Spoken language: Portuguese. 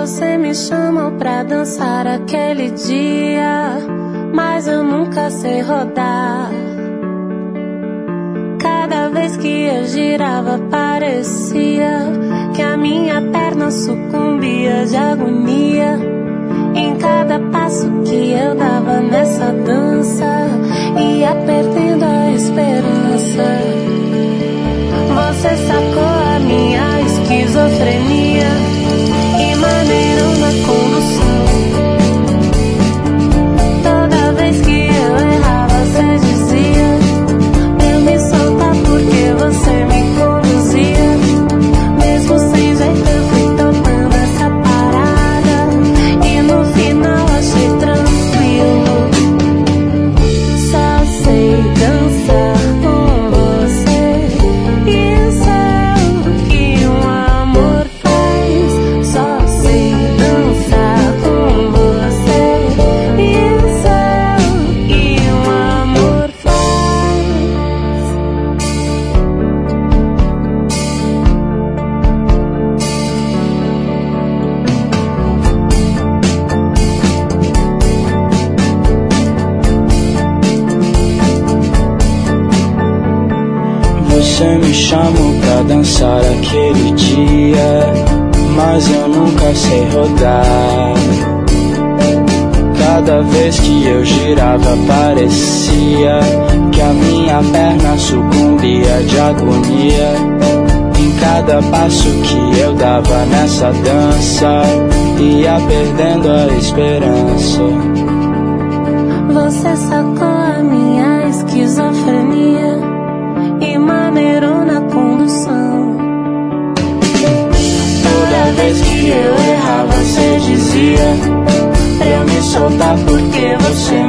Você me chamou pra dançar aquele dia, mas eu nunca sei rodar. Cada vez que eu girava parecia que a minha perna sucumbia de agonia. Em cada passo que eu dava nessa dança, ia perdendo a esperança. Você sacou a minha esquizofrenia e maneirou na condução. Toda vez que eu errava, você dizia pra eu me soltar porque você me conduzia. Mesmo sem jeito eu fui tomando essa parada e no final achei tranquilo. Só sei dançar com você, isso é o que um amor faz. Só sei dançar com você, isso é o que um amor faz. Você me chamou pra dançar aquele dia, mas eu nunca sei rodar. Cada vez que eu girava parecia que a minha perna sucumbia de agonia. Em cada passo que eu dava nessa dança, ia perdendo a esperança. Você sacou a minha esquizofrenia e maneirou na condução. Toda vez que eu errava, você dizia pra eu me soltar porque você